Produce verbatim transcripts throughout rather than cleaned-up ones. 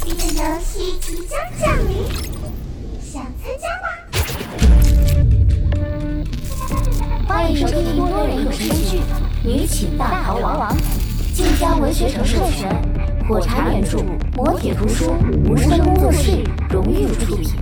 这个游戏即将降临，想参加吗？ 欢迎收听多人有声剧《女寝大逃亡》，晋江文学城授权，火柴原著，磨铁图书，无声工作室荣誉出品。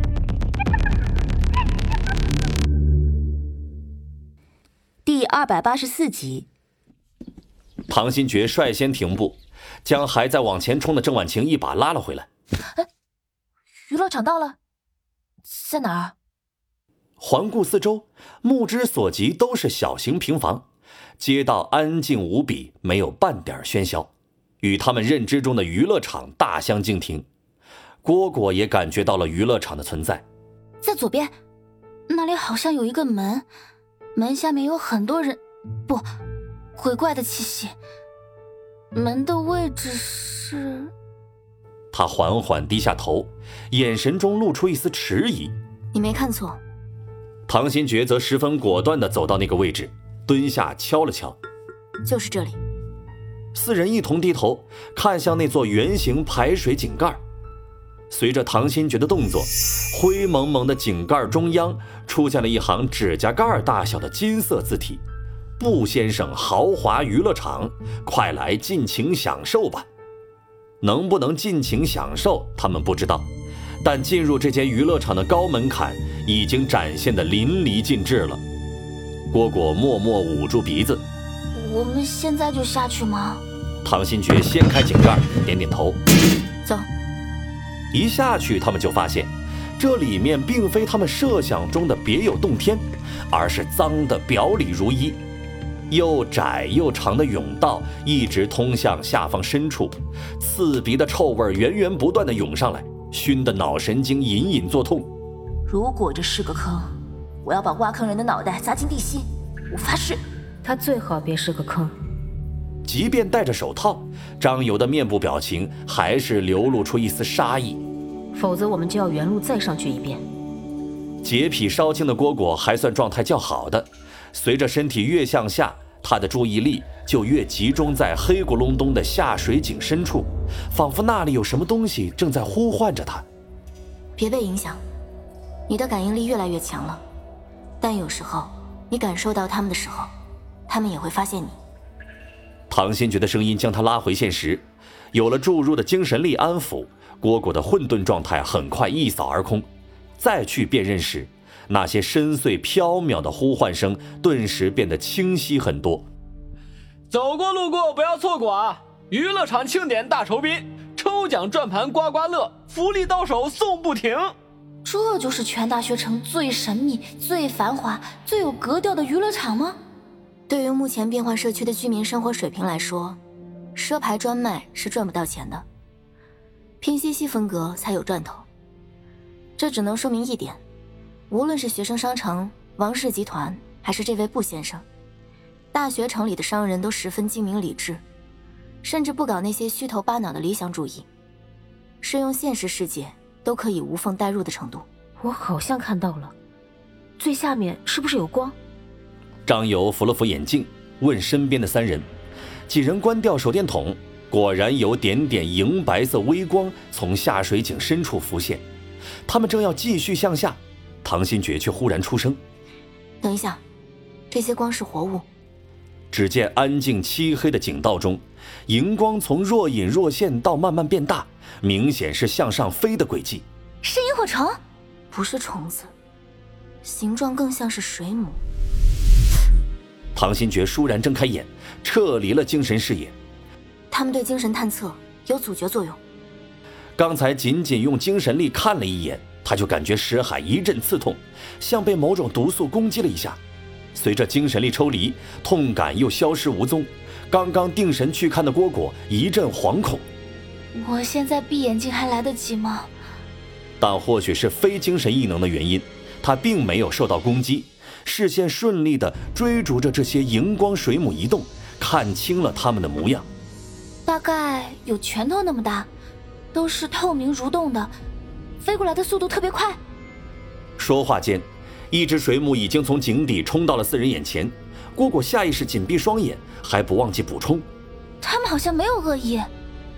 第二百八十四集。 唐新觉率先停步，将还在往前冲的郑婉晴一把拉了回来。 哎，娱乐场到了，在哪儿？ 环顾四周，目之所及都是小型平房，街道安静无比，没有半点喧嚣，与他们认知中的娱乐场大相径庭。蝈蝈也感觉到了娱乐场的存在。 在左边，那里好像有一个门，门下面有很多人，不，鬼怪的气息。门的位置是…… 他缓缓低下头，眼神中露出一丝迟疑。 你没看错。 唐新觉则十分果断地走到那个位置，蹲下敲了敲。 就是这里。 四人一同低头看向那座圆形排水井盖。随着唐新觉的动作，灰蒙蒙的井盖中央出现了一行指甲盖大小的金色字体：布先生豪华娱乐场，快来尽情享受吧。能不能尽情享受他们不知道，但进入这间娱乐场的高门槛已经展现得淋漓尽致了。蝈蝈默默捂住鼻子。 我们现在就下去吗？ 唐新觉掀开井盖，点点头。 走。 一下去，他们就发现这里面并非他们设想中的别有洞天，而是脏得表里如一。又窄又长的甬道一直通向下方深处，刺鼻的臭味源源不断地涌上来，熏得脑神经隐隐作痛。 如果这是个坑，我要把挖坑人的脑袋砸进地心，我发誓。 他最好别是个坑。 即便戴着手套，张游的面部表情还是流露出一丝杀意。 否则我们就要原路再上去一遍。 洁癖稍轻的蝈蝈还算状态较好的，随着身体越向下，他的注意力就越集中在黑咕隆咚的下水井深处，仿佛那里有什么东西正在呼唤着他。 别被影响，你的感应力越来越强了，但有时候你感受到他们的时候，他们也会发现你。 唐新觉的声音将他拉回现实，有了注入的精神力安抚，蝈蝈的混沌状态很快一扫而空。再去辨认时，那些深邃缥缈的呼唤声顿时变得清晰很多。 走过路过不要错过啊！娱乐场庆典大酬宾，抽奖转盘刮刮乐，福利到手送不停。 这就是全大学城最神秘、最繁华、最有格调的娱乐场吗？对于目前变化社区的居民生活水平来说，赊牌专卖是赚不到钱的，拼夕夕风格才有赚头。这只能说明一点，无论是学生商城、王氏集团，还是这位布先生，大学城里的商人都十分精明理智，甚至不搞那些虚头巴脑的理想主义，适用现实世界都可以无缝带入的程度。 我好像看到了，最下面是不是有光？ 张游扶了扶眼镜，问身边的三人。几人关掉手电筒，果然有点点银白色微光从下水井深处浮现。他们正要继续向下，唐新觉却忽然出声： 等一下，这些光是活物。 只见安静漆黑的井道中，荧光从若隐若现到慢慢变大，明显是向上飞的轨迹。 是萤火虫？不是虫子，形状更像是水母。 唐新觉倏然睁开眼，撤离了精神视野。 他们对精神探测有阻绝作用。 刚才仅仅用精神力看了一眼，他就感觉识海一阵刺痛，像被某种毒素攻击了一下。随着精神力抽离，痛感又消失无踪。刚刚定神去看的蝈蝈一阵惶恐。 我现在闭眼睛还来得及吗？ 但或许是非精神异能的原因，他并没有受到攻击，视线顺利地追逐着这些荧光水母移动，看清了它们的模样。 大概有拳头那么大，都是透明蠕动的，飞过来的速度特别快。 说话间，一只水母已经从井底冲到了四人眼前。蝈蝈下意识紧闭双眼，还不忘记补充： 他们好像没有恶意。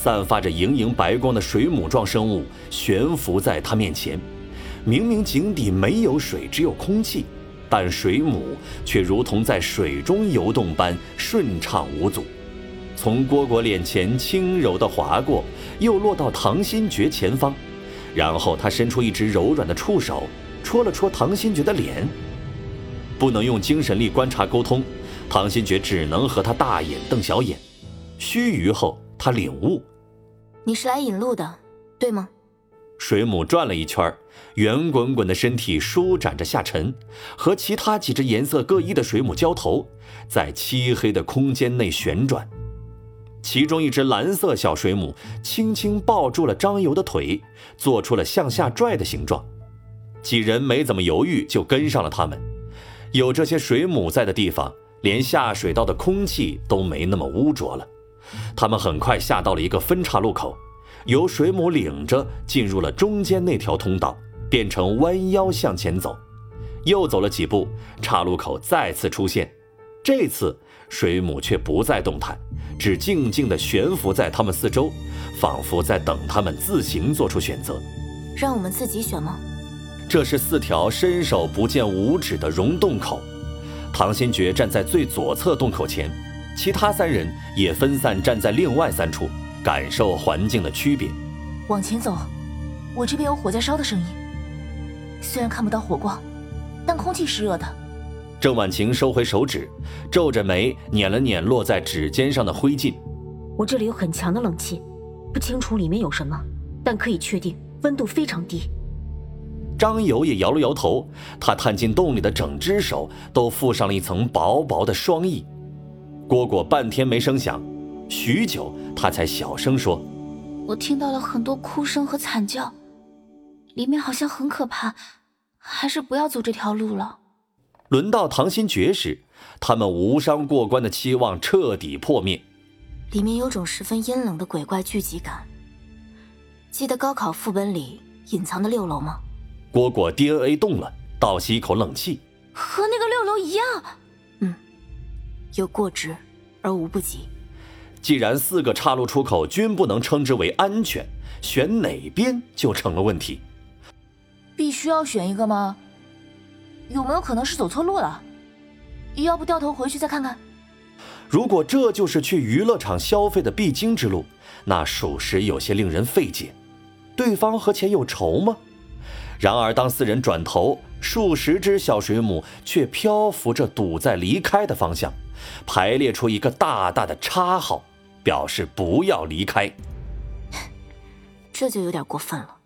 散发着莹莹白光的水母状生物悬浮在他面前。明明井底没有水，只有空气，但水母却如同在水中游动般顺畅无阻，从蝈蝈脸前轻柔地划过，又落到唐新觉前方，然后他伸出一只柔软的触手，戳了戳唐新觉的脸。不能用精神力观察沟通，唐新觉只能和他大眼瞪小眼。须臾后，他领悟： 你是来引路的，对吗？ 水母转了一圈，圆滚滚的身体舒展着下沉，和其他几只颜色各异的水母交头，在漆黑的空间内旋转。其中一只蓝色小水母轻轻抱住了张游的腿，做出了向下拽的形状。几人没怎么犹豫，就跟上了他们。有这些水母在的地方，连下水道的空气都没那么污浊了。他们很快下到了一个分岔路口，由水母领着进入了中间那条通道，变成弯腰向前走。又走了几步，岔路口再次出现，这次水母却不再动弹，只静静地悬浮在他们四周，仿佛在等他们自行做出选择。 让我们自己选吗？ 这是四条伸手不见五指的溶洞口，唐新觉站在最左侧洞口前，其他三人也分散站在另外三处，感受环境的区别。 往前走，我这边有火在烧的声音，虽然看不到火光，但空气是热的。 郑婉晴收回手指，皱着眉捻了捻落在指尖上的灰烬。 我这里有很强的冷气，不清楚里面有什么，但可以确定温度非常低。 张游也摇了摇头，他探进洞里的整只手都附上了一层薄薄的霜意。蝈蝈半天没声响，许久他才小声说： 我听到了很多哭声和惨叫，里面好像很可怕，还是不要走这条路了。 轮到唐新觉时，他们无伤过关的期望彻底破灭。 里面有种十分阴冷的鬼怪聚集感。记得高考副本里隐藏的六楼吗？ 蝈蝈 D N A 动了，倒吸一口冷气。 和那个六楼一样。嗯，有过之而无不及。 既然四个岔路出口均不能称之为安全，选哪边就成了问题。 必须要选一个吗？有没有可能是走错路了？要不掉头回去再看看？ 如果这就是去娱乐场消费的必经之路，那属实有些令人费解。对方和钱有仇吗？然而当四人转头，数十只小水母却漂浮着堵在离开的方向，排列出一个大大的叉号，表示不要离开。 这就有点过分了。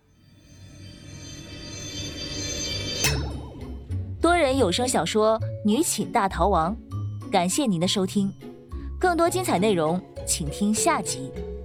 多人有声小说《女寝大逃亡》，感谢您的收听，更多精彩内容请听下集。